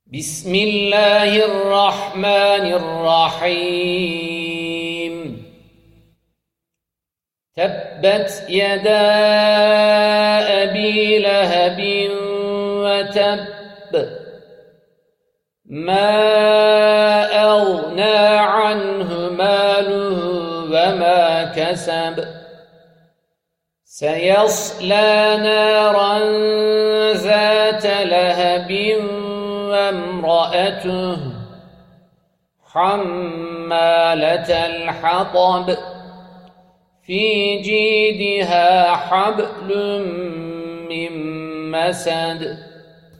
بسم الله الرحمن الرحيم تبت يدا أبي لهب وتب ما أغنى عنه ماله وما كسب سيصلى نارا ذات لهب وامرأته حمالة الحطب في جيدها حبل من مسد